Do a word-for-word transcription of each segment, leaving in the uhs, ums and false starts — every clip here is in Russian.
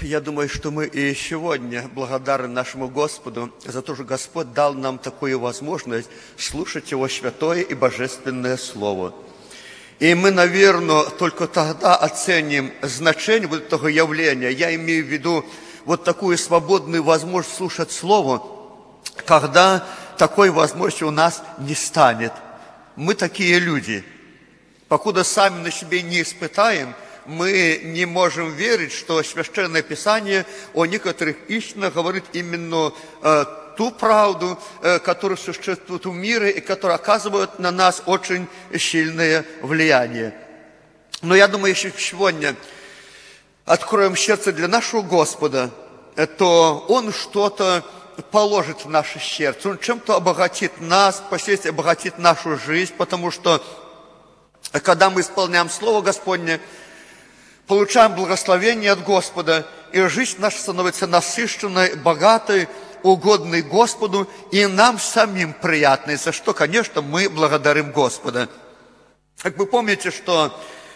Я думаю, что мы и сегодня благодарны нашему Господу за то, что Господь дал нам такую возможность слушать Его святое и божественное Слово. И мы, наверное, только тогда оценим значение вот этого явления. Я имею в виду вот такую свободную возможность слушать Слово, когда такой возможности у нас не станет. Мы такие люди. Покуда сами на себе не испытаем, мы не можем верить, что Священное Писание о некоторых истинах говорит именно э, ту правду, э, которая существует в мире и которая оказывает на нас очень сильное влияние. Но я думаю, если сегодня откроем сердце для нашего Господа, то Он что-то положит в наше сердце, Он чем-то обогатит нас, впоследствии обогатит нашу жизнь, потому что когда мы исполняем Слово Господне, получаем благословение от Господа, и жизнь наша становится насыщенной, богатой, угодной Господу, и нам самим приятной, за что, конечно, мы благодарим Господа. Как вы помните, что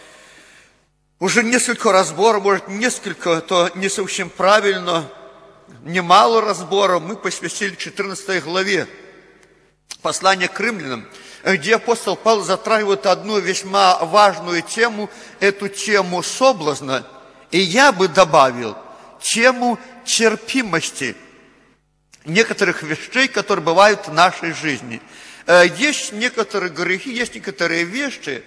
уже несколько разборов, может, несколько, то не совсем правильно, немало разборов мы посвятили четырнадцатой главе послания к римлянам, где апостол Павел затрагивает одну весьма важную тему, эту тему соблазна, и я бы добавил тему терпимости некоторых вещей, которые бывают в нашей жизни. Есть некоторые грехи, есть некоторые вещи,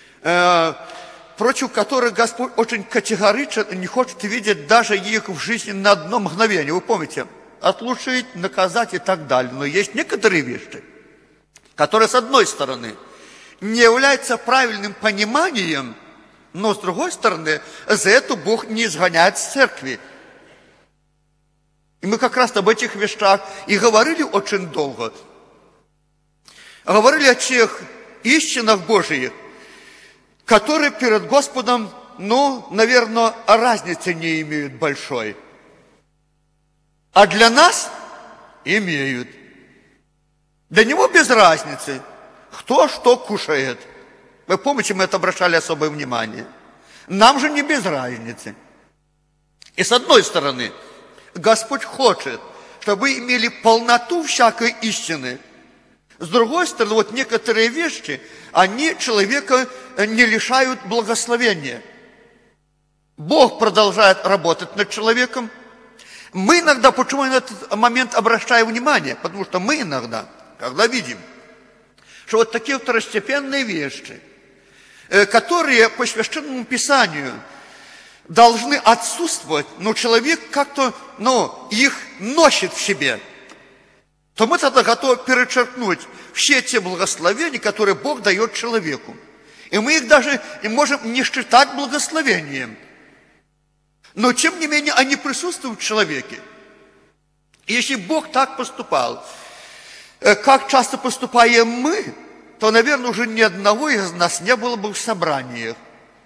против которых Господь очень категорично не хочет видеть даже их в жизни на одно мгновение. Вы помните, отлучить, наказать и так далее. Но есть некоторые вещи, которые, с одной стороны, не являются правильным пониманием, но, с другой стороны, за это Бог не изгоняет с церкви. И мы как раз об этих вещах и говорили очень долго. Говорили о тех истинах Божиих, которые перед Господом, ну, наверное, разницы не имеют большой. А для нас имеют. Для него без разницы, кто что кушает. Вы помните, мы это обращали особое внимание. Нам же не без разницы. И с одной стороны, Господь хочет, чтобы вы имели полноту всякой истины. С другой стороны, вот некоторые вещи, они человека не лишают благословения. Бог продолжает работать над человеком. Мы иногда, почему я на этот момент обращаю внимание? Потому что мы иногда, когда видим, что вот такие второстепенные вещи, которые по Священному Писанию должны отсутствовать, но человек как-то, ну, их носит в себе, то мы тогда готовы перечеркнуть все те благословения, которые Бог дает человеку. И мы их даже и можем не считать благословением. Но, тем не менее, они присутствуют в человеке. И если Бог так поступал, как часто поступаем мы, то, наверное, уже ни одного из нас не было бы в собраниях.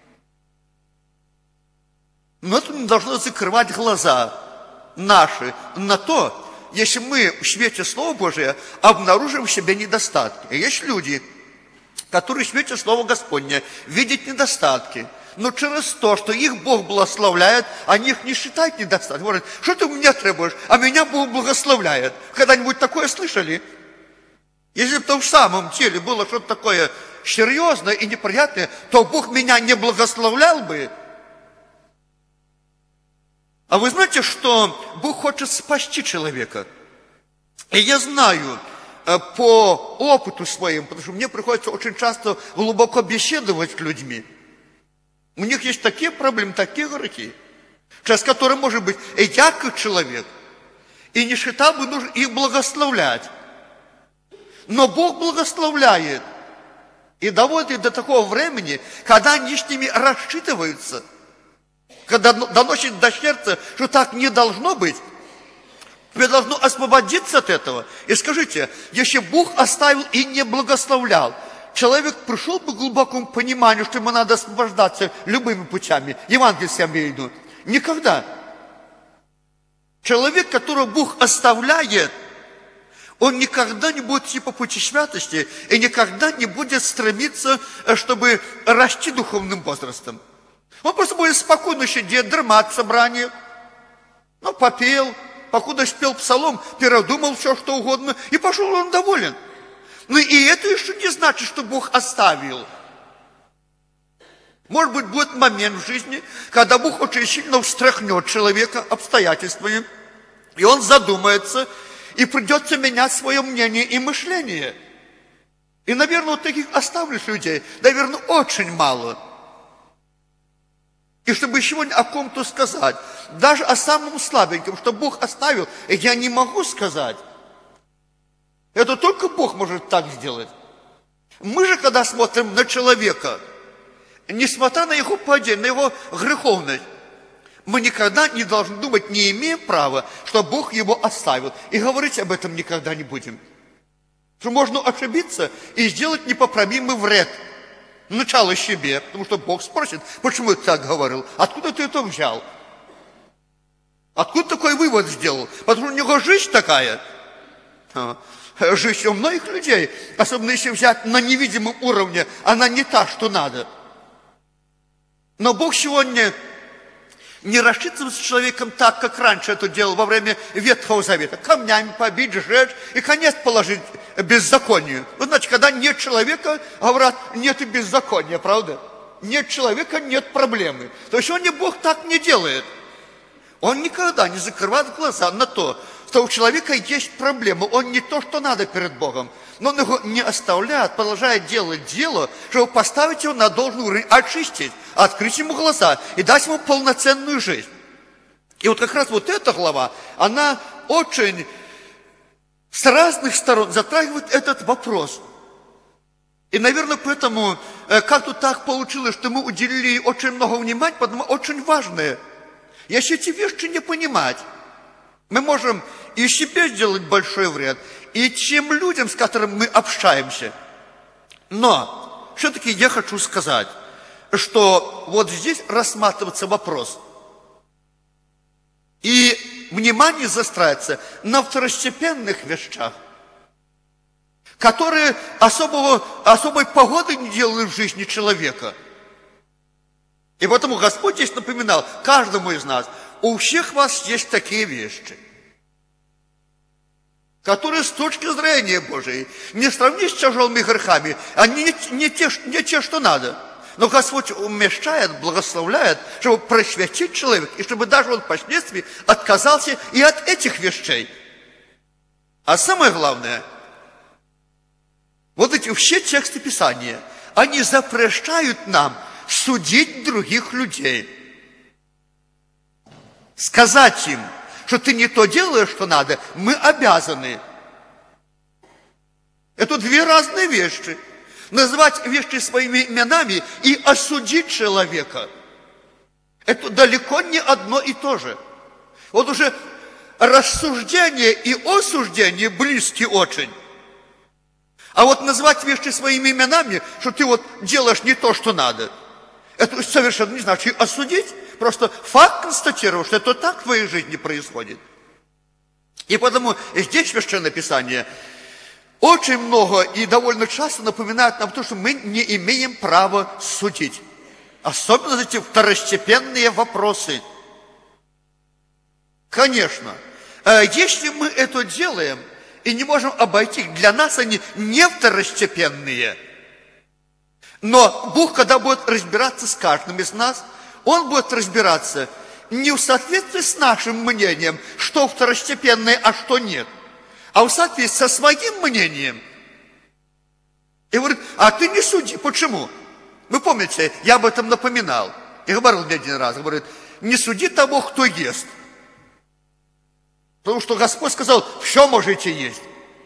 Но это не должно закрывать глаза наши на то, если мы в свете Слова Божия обнаружим в себе недостатки. И есть люди, которые в свете Слова Господня видят недостатки, но через то, что их Бог благословляет, они их не считают недостатками. Говорят, что ты у меня требуешь, а меня Бог благословляет. Когда-нибудь такое слышали? Если бы то в самом деле было что-то такое серьезное и неприятное, то Бог меня не благословлял бы. А вы знаете, что Бог хочет спасти человека? И я знаю по опыту своим, потому что мне приходится очень часто глубоко беседовать с людьми. У них есть такие проблемы, такие грехи, через которые, может быть, и я как человек, и не считал бы нужно их благословлять. Но Бог благословляет и доводит до такого времени, когда они с ними рассчитываются, когда доносит до сердца, что так не должно быть, тебе должно освободиться от этого. И скажите, если Бог оставил и не благословлял, человек пришел бы к глубокому пониманию, что ему надо освобождаться любыми путями, евангельские я имею в виду? Никогда. Человек, которого Бог оставляет, он никогда не будет идти по пути святости и никогда не будет стремиться, чтобы расти духовным возрастом. Он просто будет спокойно сидеть, дремать в собраниях, Ну, попел, покуда спел псалом, передумал все, что угодно, и пошел он доволен. Но и это еще не значит, что Бог оставил. Может быть, будет момент в жизни, когда Бог очень сильно встряхнет человека обстоятельствами, и он задумается, и придется менять свое мнение и мышление. И, наверное, вот таких оставлюсь людей, наверное, очень мало. И чтобы сегодня о ком-то сказать, даже о самом слабеньком, что Бог оставил, я не могу сказать. Это только Бог может так сделать. Мы же, когда смотрим на человека, несмотря на его падение, на его греховность, мы никогда не должны думать, не имеем права, что Бог его оставил. И говорить об этом никогда не будем. Что можно ошибиться и сделать непоправимый вред. Начало себе, потому что Бог спросит, почему ты так говорил, откуда ты это взял? Откуда такой вывод сделал? Потому что у него жизнь такая. Жизнь у многих людей, особенно если взять на невидимом уровне, она не та, что надо. Но Бог сегодня не рассчитывается с человеком так, как раньше это делал во время Ветхого Завета. Камнями побить, сжечь и конец положить беззаконию. Вы знаете, когда нет человека, говорят, нет и беззакония, правда? Нет человека, нет проблемы. То есть сегодня Бог так не делает. Он никогда не закрывает глаза на то, что у человека есть проблема. Он не то, что надо перед Богом. Но он его не оставляет, продолжает делать дело, чтобы поставить его на должный уровень, очистить, открыть ему глаза и дать ему полноценную жизнь. И вот как раз вот эта глава, она очень с разных сторон затрагивает этот вопрос. И, наверное, поэтому как-то так получилось, что мы уделили ей очень много внимания, потому что очень важное. Если эти вещи не понимать, мы можем и себе сделать большой вред, и тем людям, с которыми мы общаемся. Но все-таки я хочу сказать, что вот здесь рассматривается вопрос. И внимание застраивается на второстепенных вещах, которые особого, особой погоды не делают в жизни человека. И поэтому Господь здесь напоминал каждому из нас, у всех вас есть такие вещи, которые с точки зрения Божией не сравнить с тяжелыми грехами, они не, не, те, не те, что надо. Но Господь умещает, благословляет, чтобы просветить человека, и чтобы даже он впоследствии отказался и от этих вещей. А самое главное, вот эти все тексты Писания, они запрещают нам судить других людей. Сказать им, что ты не то делаешь, что надо, мы обязаны. Это две разные вещи. Называть вещи своими именами и осудить человека. Это далеко не одно и то же. Вот уже рассуждение и осуждение близки очень. А вот назвать вещи своими именами, что ты вот делаешь не то, что надо, это совершенно не значит осудить. Просто факт констатировал, что это так в твоей жизни происходит. И потому здесь Священное Писание очень много и довольно часто напоминает нам то, что мы не имеем права судить. Особенно эти второстепенные вопросы. Конечно, если мы это делаем и не можем обойти, для нас они не второстепенные. Но Бог, когда будет разбираться с каждым из нас, Он будет разбираться не в соответствии с нашим мнением, что второстепенное, а что нет, а в соответствии со своим мнением. И говорит, а ты не суди. Почему? Вы помните, я об этом напоминал. И говорил мне один раз, говорит, не суди того, кто ест. Потому что Господь сказал, все можете есть.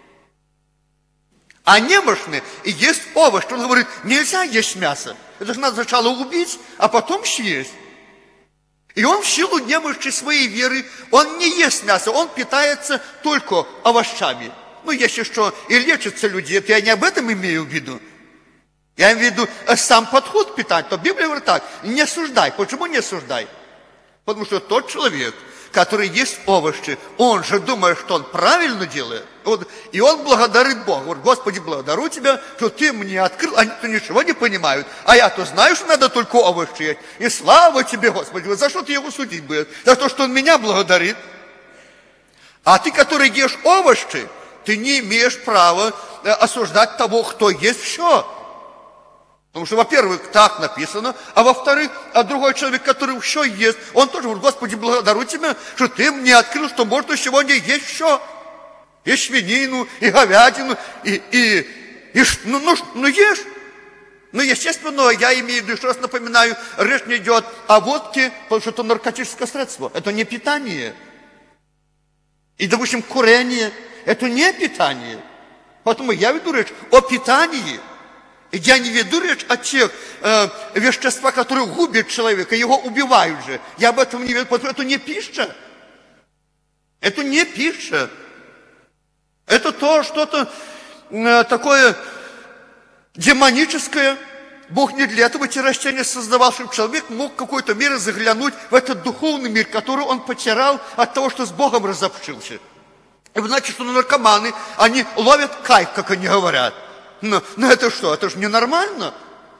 А немощный ест овощ. Он говорит, нельзя есть мясо. Это же надо сначала убить, а потом съесть. И он в силу немощи своей веры, он не ест мясо, он питается только овощами. Ну, если что, и лечатся люди, это я не об этом имею в виду. Я имею в виду сам подход к питанию. То Библия говорит так, не осуждай. Почему не осуждай? Потому что тот человек, который ест овощи, он же думает, что он правильно делает. Вот, и он благодарит Бога. Говорит: Господи, благодарю Тебя, что Ты мне открыл. Они-то ничего не понимают. А я-то знаю, что надо только овощи есть. И слава Тебе, Господи. Вот за что Ты его судить будешь? За то, что он меня благодарит. А ты, который ешь овощи, ты не имеешь права осуждать того, кто ест все. Потому что, во-первых, так написано, а во-вторых, а другой человек, который все ест, он тоже говорит: Господи, благодарю Тебя, что Ты мне открыл, что можно сегодня есть все. И свинину, и говядину, и, и, и ну, ну, ну ешь. Ну, естественно, я имею в виду, еще раз напоминаю, речь не идет о водке, потому что это наркотическое средство, это не питание. И, допустим, курение, это не питание. Поэтому я веду речь о питании. И я не веду речь о тех э, веществах, которые губят человека, его убивают же. Я об этом не веду, потому что это не пища. Это не пища. Это то что-то э, такое демоническое. Бог не для этого эти растения создавал, чтобы человек мог в какой-то мере заглянуть в этот духовный мир, который он потерял от того, что с Богом разобщился. И значит, что наркоманы, они ловят кайф, как они говорят. Но, но это что? Это же ненормально.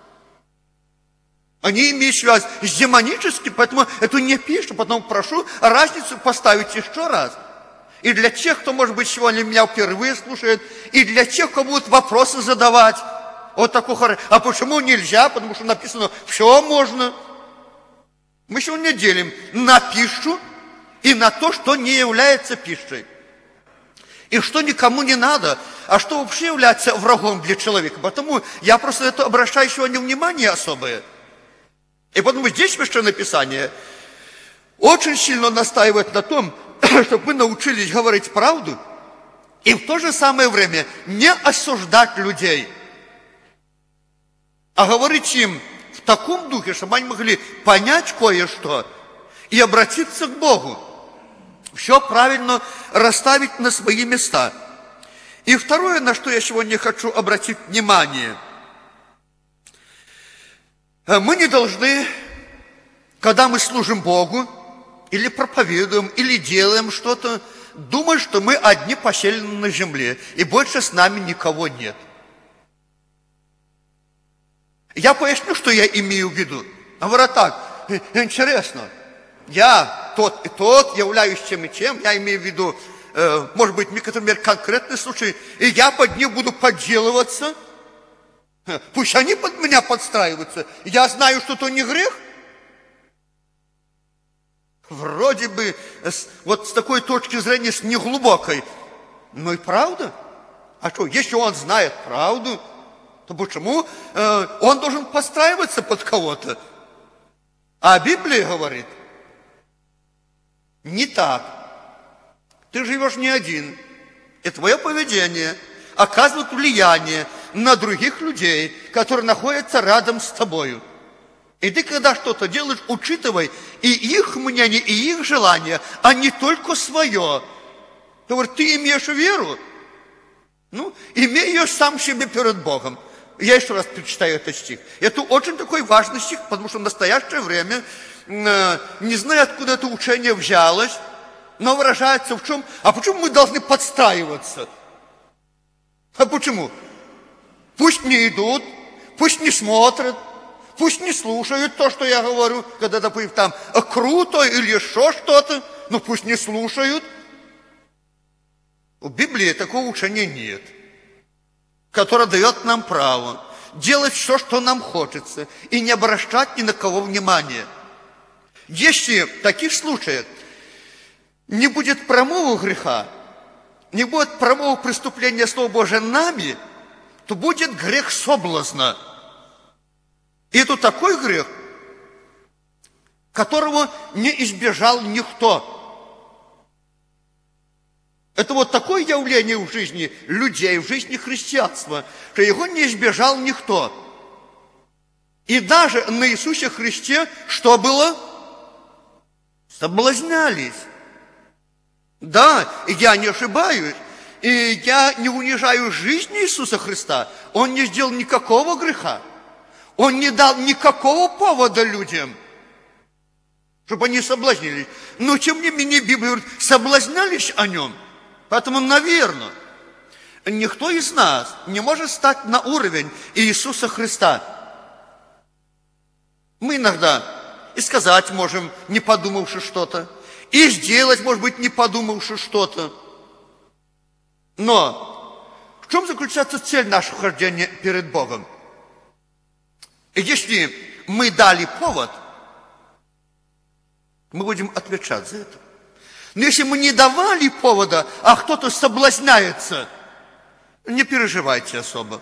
Они имеют связь с демоническим, поэтому это не пища. Поэтому прошу разницу поставить еще раз. И для тех, кто, может быть, сегодня меня впервые слушает, и для тех, кто будут вопросы задавать. Вот такой хоррор. А почему нельзя? Потому что написано, все можно. Мы сегодня делим на пищу и на то, что не является пищей. И что никому не надо, а что вообще является врагом для человека. Потому я просто это обращаю сегодня внимание особое. И потому здесь Священное Писание очень сильно настаивает на том, чтобы мы научились говорить правду и в то же самое время не осуждать людей, а говорить им в таком духе, чтобы они могли понять кое-что и обратиться к Богу. Все правильно расставить на свои места. И второе, на что я сегодня хочу обратить внимание. Мы не должны, когда мы служим Богу, или проповедуем, или делаем что-то, думать, что мы одни поселены на земле, и больше с нами никого нет. Я поясню, что я имею в виду. Говорю так, интересно, я тот и тот, являюсь тем и тем, я имею в виду, э, может быть, например, конкретный случай, и я под них буду подделываться, пусть они под меня подстраиваются, я знаю, что это не грех. Вроде бы, вот с такой точки зрения, с неглубокой, но и правда. А что, если он знает правду, то почему э, он должен подстраиваться под кого-то? А Библия говорит, не так. Ты живешь не один. И твое поведение оказывает влияние на других людей, которые находятся рядом с тобою. И ты, когда что-то делаешь, учитывай и их мнение, и их желание, а не только свое. Ты говоришь, ты имеешь веру? Ну, имей ее сам себе перед Богом. Я еще раз прочитаю этот стих. Это очень такой важный стих, потому что в настоящее время, э, не знаю, откуда это учение взялось, но выражается в чем? А почему мы должны подстраиваться? А почему? Пусть не идут, пусть не смотрят, пусть не слушают то, что я говорю, когда, допустим, там круто или еще что-то, но пусть не слушают. В Библии такого учения нет, которое дает нам право делать все, что нам хочется, и не обращать ни на кого внимания. Если в таких случаях не будет промовы греха, не будет промовы преступления Слова Божия нами, то будет грех соблазна. И это такой грех, которого не избежал никто. Это вот такое явление в жизни людей, в жизни христианства, что его не избежал никто. И даже на Иисусе Христе что было? Соблазнялись. Да, я не ошибаюсь, и я не унижаю жизни Иисуса Христа. Он не сделал никакого греха. Он не дал никакого повода людям. чтобы они соблазнились. Но, тем не менее, Библия говорит, соблазнялись о нем. Поэтому, наверное, никто из нас не может стать на уровень Иисуса Христа. Мы иногда и сказать можем, не подумавши что-то, и сделать, может быть, не подумавши что-то. Но в чем заключается цель нашего хождения перед Богом? И если мы дали повод, мы будем отвечать за это. Но если мы не давали повода, а кто-то соблазняется, не переживайте особо.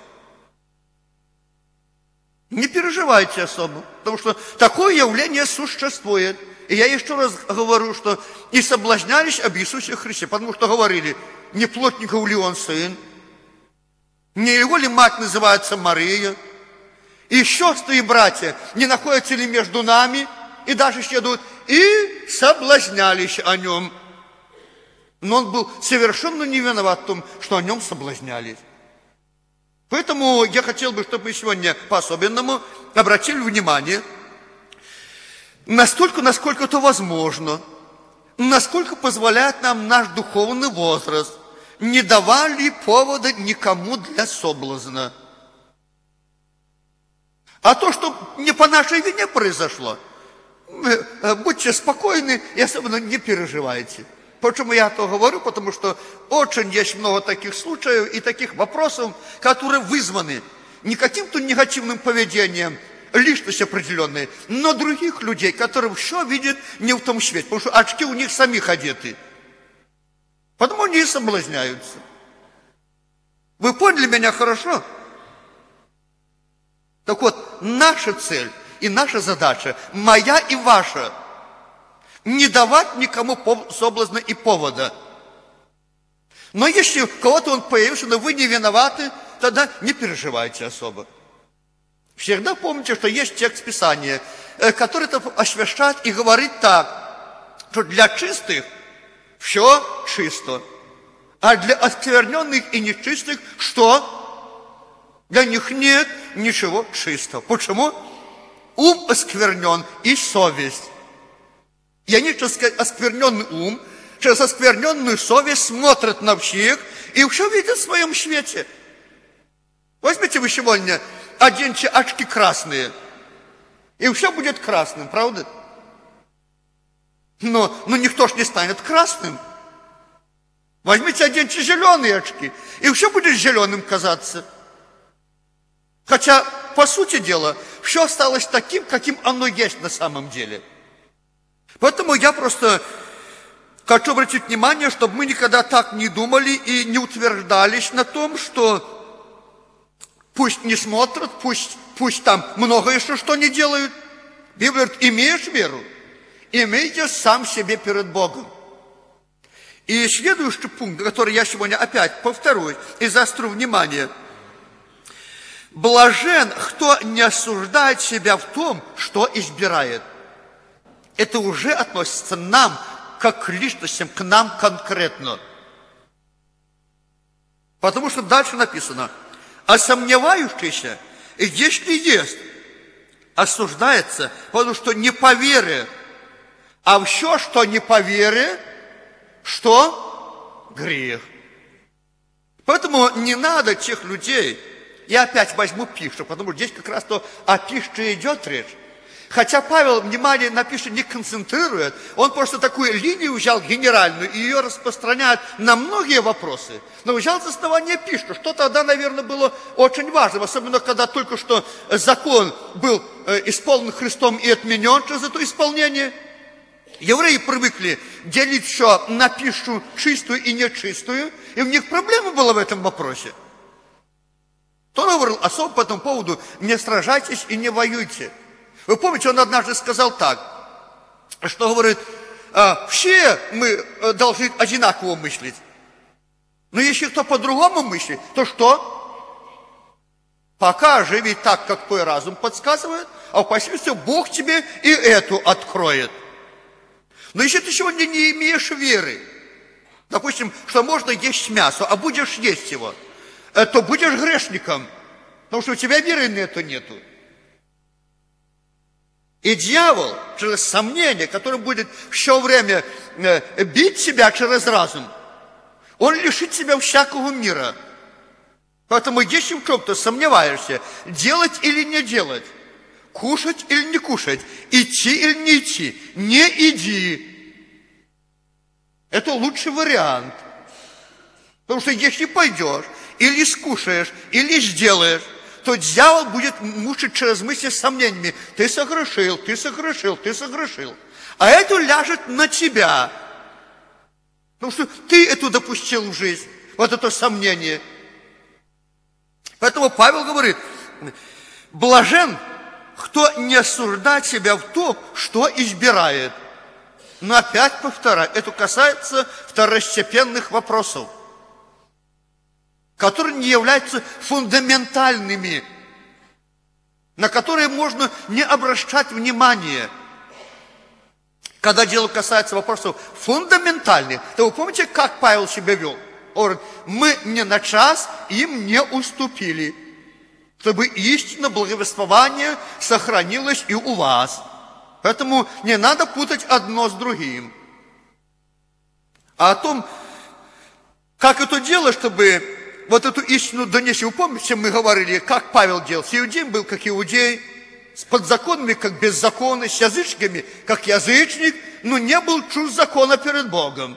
Не переживайте особо, потому что такое явление существует. И я еще раз говорю, что и соблазнялись об Иисусе Христе, потому что говорили, не плотников ли он сын, не его ли мать называется Мария, и сестры и братья не находятся ли между нами, и даже следуют, и соблазнялись о нем. Но он был совершенно не виноват в том, что о нем соблазнялись. Поэтому я хотел бы, чтобы мы сегодня по-особенному обратили внимание настолько, насколько это возможно, насколько позволяет нам наш духовный возраст, не давали повода никому для соблазна. А то, что не по нашей вине произошло, будьте спокойны и особенно не переживайте. Почему я это говорю? Потому что очень есть много таких случаев и таких вопросов, которые вызваны не каким-то негативным поведением, личность определенной, но других людей, которые все видят не в том свете, потому что очки у них самих одеты. Потому они и соблазняются. Вы поняли меня хорошо? Так вот, наша цель и наша задача, моя и ваша, не давать никому соблазна и повода. Но если у кого-то он появился, но вы не виноваты, тогда не переживайте особо. Всегда помните, что есть текст Писания, который это освящает и говорит так, что для чистых все чисто, а для оскверненных и нечистых что? Для них нет ничего чистого. Почему? Ум осквернен и совесть. И они через оскверненный ум, через оскверненную совесть смотрят на всех и все видят в своем свете. Возьмите вы сегодня, оденьте очки красные, и все будет красным, правда? Но, но никто ж не станет красным. Возьмите, оденьте зеленые очки, и все будет зеленым казаться. Хотя, по сути дела, все осталось таким, каким оно есть на самом деле. Поэтому я просто хочу обратить внимание, чтобы мы никогда так не думали и не утверждались на том, что пусть не смотрят, пусть, пусть там много еще что не делают. Библия говорит, имеешь веру, имейте сам себе перед Богом. И следующий пункт, который я сегодня опять повторюсь и заострю внимание. Блажен, кто не осуждает себя в том, что избирает. Это уже относится к нам, как к личностям, к нам конкретно. Потому что дальше написано, а сомневающийся, если есть, осуждается, потому что не по вере, а все, что не по вере, что? Грех. Поэтому не надо тех людей, я опять возьму пищу, потому что здесь как раз то о пище идет речь. Хотя Павел, внимание на пищу не концентрирует, он просто такую линию взял генеральную и ее распространяет на многие вопросы. Но взял с основания пищу, что тогда, наверное, было очень важным, особенно когда только что закон был исполнен Христом и отменен через это исполнение. Евреи привыкли делить все на пищу чистую и нечистую, и у них проблема была в этом вопросе. То он говорил особо по этому поводу, не сражайтесь и не воюйте. Вы помните, он однажды сказал так, что говорит, все мы должны одинаково мыслить. Но если кто по-другому мыслит, то что? Пока живи так, как твой разум подсказывает, а впоследствии Бог тебе и эту откроет. Но если ты сегодня не имеешь веры, допустим, что можно есть мясо, а будешь есть его, то будешь грешником, потому что у тебя веры на это нету. И дьявол через сомнение, который будет все время бить тебя через разум, он лишит тебя всякого мира. Поэтому если в чем-то сомневаешься, делать или не делать, кушать или не кушать, идти или не идти, не иди. Это лучший вариант. Потому что если пойдешь, или скушаешь, или сделаешь, то дьявол будет мучить через мысли с сомнениями. Ты согрешил, ты согрешил, ты согрешил. А это ляжет на тебя. Потому что ты это допустил в жизнь, вот это сомнение. Поэтому Павел говорит, блажен, кто не осуждает себя в том, что избирает. Но опять повторяю, это касается второстепенных вопросов, которые не являются фундаментальными, на которые можно не обращать внимания. Когда дело касается вопросов фундаментальных, то вы помните, как Павел себя вел? Он говорит, мы ни на час им не уступили, чтобы истинное благовествование сохранилось и у вас. Поэтому не надо путать одно с другим. А о том, как это делать, чтобы вот эту истину донести. Вы помните, мы говорили, как Павел делал? С иудеем был как иудей, с подзаконными как беззаконный, с язычниками как язычник, но не был чужд закона перед Богом.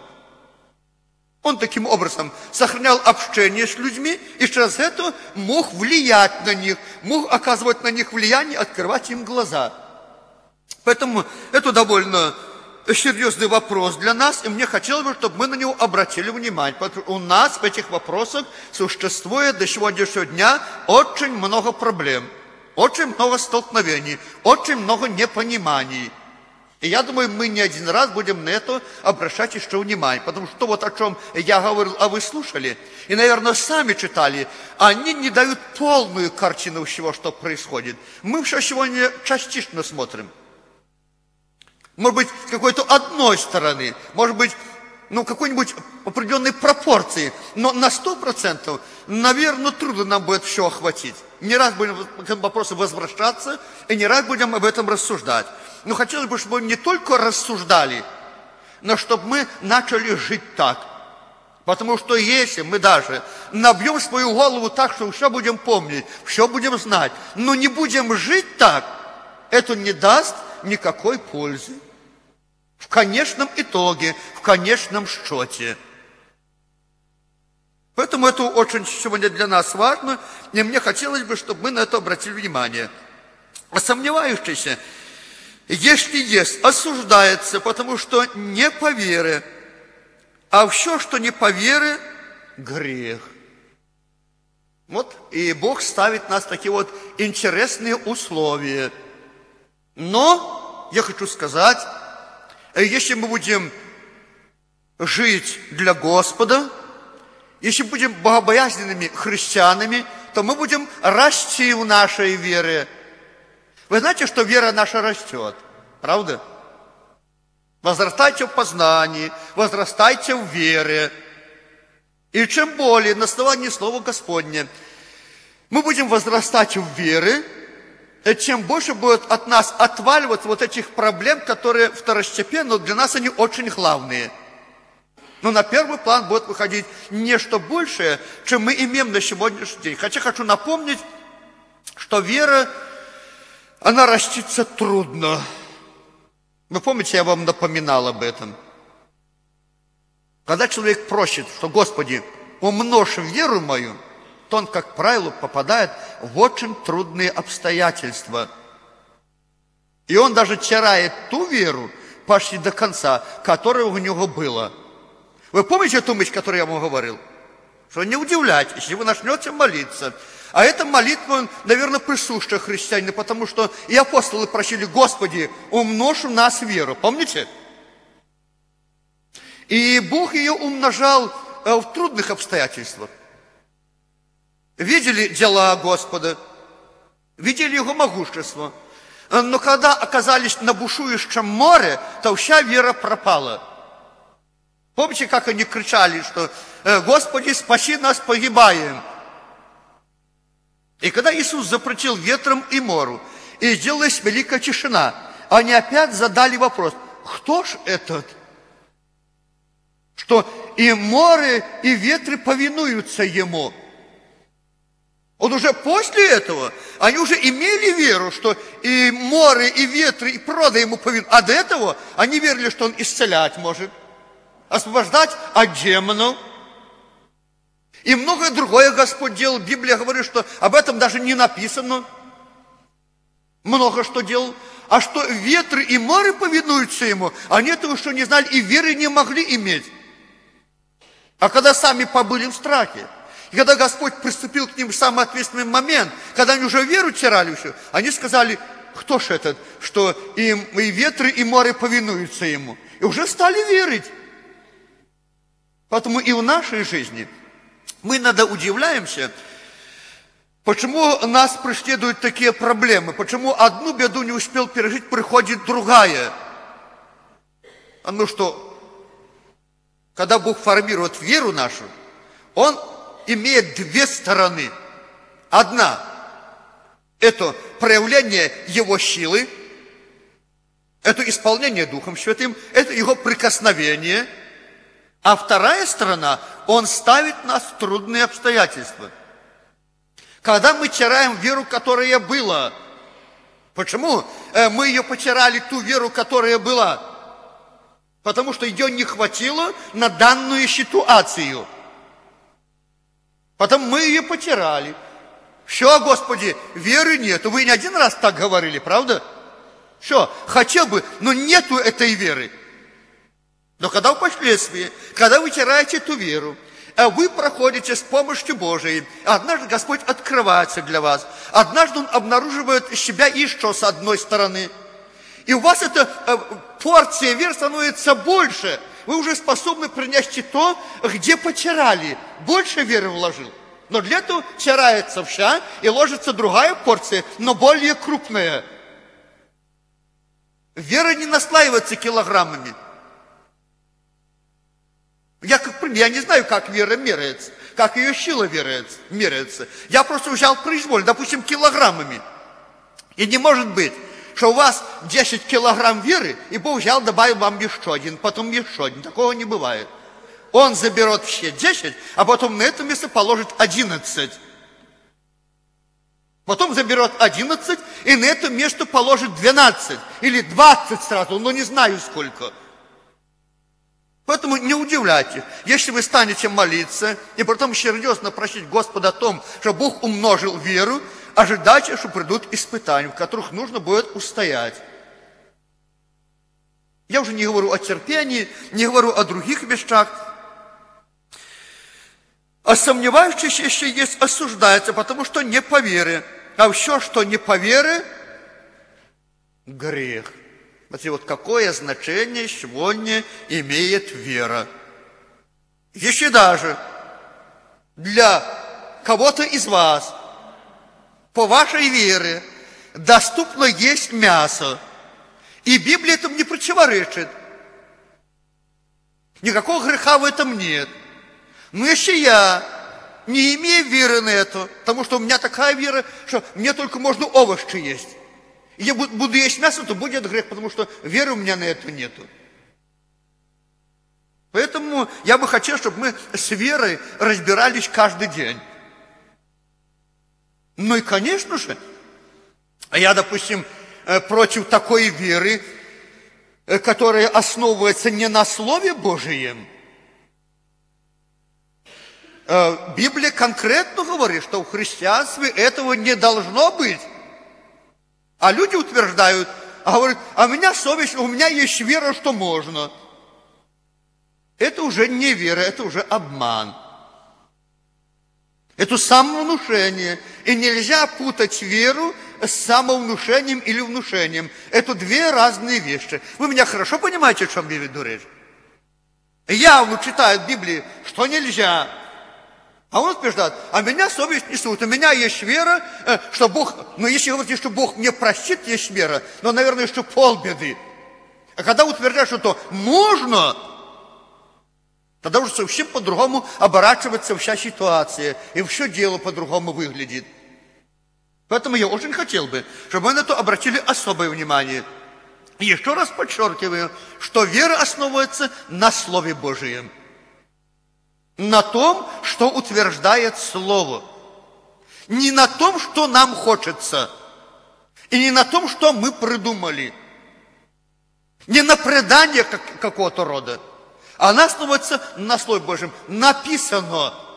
Он таким образом сохранял общение с людьми и через это мог влиять на них, мог оказывать на них влияние, открывать им глаза. Поэтому это довольно серьезный вопрос для нас, и мне хотелось бы, чтобы мы на него обратили внимание. Потому что у нас в этих вопросах существует до сегодняшнего дня очень много проблем, очень много столкновений, очень много непониманий. И я думаю, мы не один раз будем на это обращать еще внимание. Потому что вот о чем я говорил, а вы слушали, и, наверное, сами читали, они не дают полную картину всего, что происходит. Мы все сегодня частично смотрим. Может быть, с какой-то одной стороны, может быть, ну, какой-нибудь определенной пропорции. Но на сто процентов, наверное, трудно нам будет все охватить. Не раз будем к этому вопросу возвращаться, и не раз будем об этом рассуждать. Но хотелось бы, чтобы мы не только рассуждали, но чтобы мы начали жить так. Потому что если мы даже набьем свою голову так, что все будем помнить, все будем знать, но не будем жить так, это не даст никакой пользы. В конечном итоге, в конечном счете. Поэтому это очень сегодня для нас важно, и мне хотелось бы, чтобы мы на это обратили внимание. А сомневающийся, если есть, осуждается, потому что не по вере, а все, что не по вере, грех. Вот, и Бог ставит нас в такие вот интересные условия. Но, я хочу сказать, если мы будем жить для Господа, если будем богобоязненными христианами, то мы будем расти в нашей вере. Вы знаете, что вера наша растет, правда? Возрастайте в познании, возрастайте в вере. И чем более на основании Слова Господня мы будем возрастать в вере, тем больше будет от нас отваливаться вот этих проблем, которые второстепенные, но для нас они очень главные. Но на первый план будет выходить нечто большее, чем мы имеем на сегодняшний день. Хотя хочу напомнить, что вера, она растится трудно. Вы помните, я вам напоминал об этом. Когда человек просит, что Господи, умножь веру мою, то он, как правило, попадает в очень трудные обстоятельства. И он даже теряет ту веру почти до конца, которая у него была. Вы помните эту мысль, которую я вам говорил? Что не удивляйтесь, если вы начнете молиться. А эта молитва, наверное, присуща христианину, потому что и апостолы просили, Господи, умножь в нас веру. Помните? И Бог ее умножал в трудных обстоятельствах. Видели дела Господа, видели Его могущество. Но когда оказались на бушующем море, то вся вера пропала. Помните, как они кричали, что «Господи, спаси нас, погибаем». И когда Иисус запретил ветром и морю, и сделалась великая тишина, они опять задали вопрос, кто ж этот? Что и море, и ветры повинуются ему. Вот уже после этого они уже имели веру, что и море, и ветры, и природа ему повинуются. А до этого они верили, что он исцелять может, освобождать от демонов. И многое другое Господь делал. Библия говорит, что об этом даже не написано. Много что делал. А что ветры и море повинуются ему, они этого что не знали и веры не могли иметь. А когда сами побыли в страхе, и когда Господь приступил к ним в самый ответственный момент, когда они уже веру теряли все, они сказали, кто ж этот, что им и ветры, и море повинуются ему. И уже стали верить. Поэтому и в нашей жизни мы иногда удивляемся, почему нас преследуют такие проблемы, почему одну беду не успел пережить, приходит другая. Ну что, когда Бог формирует веру нашу, Он имеет две стороны. Одна – это проявление Его силы, это исполнение Духом Святым, это Его прикосновение. А вторая сторона – Он ставит нас в трудные обстоятельства. Когда мы теряем веру, которая была. Почему мы ее потеряли, ту веру, которая была? Потому что ее не хватило на данную ситуацию. Потом мы ее потеряли. Все, Господи, веры нет. Вы не один раз так говорили, правда? Все, хотел бы, но нету этой веры. Но когда впоследствии, когда вы теряете эту веру, вы проходите с помощью Божией, однажды Господь открывается для вас, однажды Он обнаруживает себя еще с одной стороны. И у вас эта порция веры становится больше. Вы уже способны принести то, где потеряли. Больше веры вложил. Но для этого теряется вся и ложится другая порция, но более крупная. Вера не наслаивается килограммами. Я, как, я не знаю, как вера меряется, как ее сила меряется. Я просто взял произвольно, допустим, килограммами. И не может быть, что у вас десять килограмм веры, и Бог взял, добавил вам еще один, потом еще один. Такого не бывает. Он заберет все десять, а потом на это место положит одиннадцать. Потом заберет одиннадцать, и на это место положит двенадцать. Или двадцать сразу, но не знаю сколько. Поэтому не удивляйтесь, если вы станете молиться, и потом серьезно просить Господа о том, что Бог умножил веру, ожидайте, что придут испытания, в которых нужно будет устоять. Я уже не говорю о терпении, не говорю о других вещах. А сомневающийся еще есть, осуждается, потому что не по вере. А все, что не по вере, грех. Смотрите, вот какое значение сегодня имеет вера. Если даже для кого-то из вас по вашей вере доступно есть мясо, и Библия этому не противоречит, никакого греха в этом нет. Но если я не имею веры на это, потому что у меня такая вера, что мне только можно овощи есть, и я буду есть мясо, то будет грех, потому что веры у меня на это нету. Поэтому я бы хотел, чтобы мы с верой разбирались каждый день. Ну и, конечно же, я, допустим, против такой веры, которая основывается не на Слове Божьем. Библия конкретно говорит, что в христианстве этого не должно быть. А люди утверждают, а говорят, а у меня совесть, у меня есть вера, что можно. Это уже не вера, это уже обман. Это самовнушение. И нельзя путать веру с самовнушением или внушением. Это две разные вещи. Вы меня хорошо понимаете, о чем я веду речь? Явно читают в Библии, что нельзя. А он утверждает, а меня совесть не сует, у меня есть вера, что Бог, ну если говорите, что Бог мне простит, есть вера, но, наверное, что полбеды. А когда утверждаешь, что то можно, тогда уже совсем по-другому оборачивается вся ситуация, и все дело по-другому выглядит. Поэтому я очень хотел бы, чтобы мы на это обратили особое внимание. Еще раз подчеркиваю, что вера основывается на Слове Божьем. На том, что утверждает Слово. Не на том, что нам хочется. И не на том, что мы придумали. Не на предание какого-то рода. Она основывается на Слове Божьем. Написано.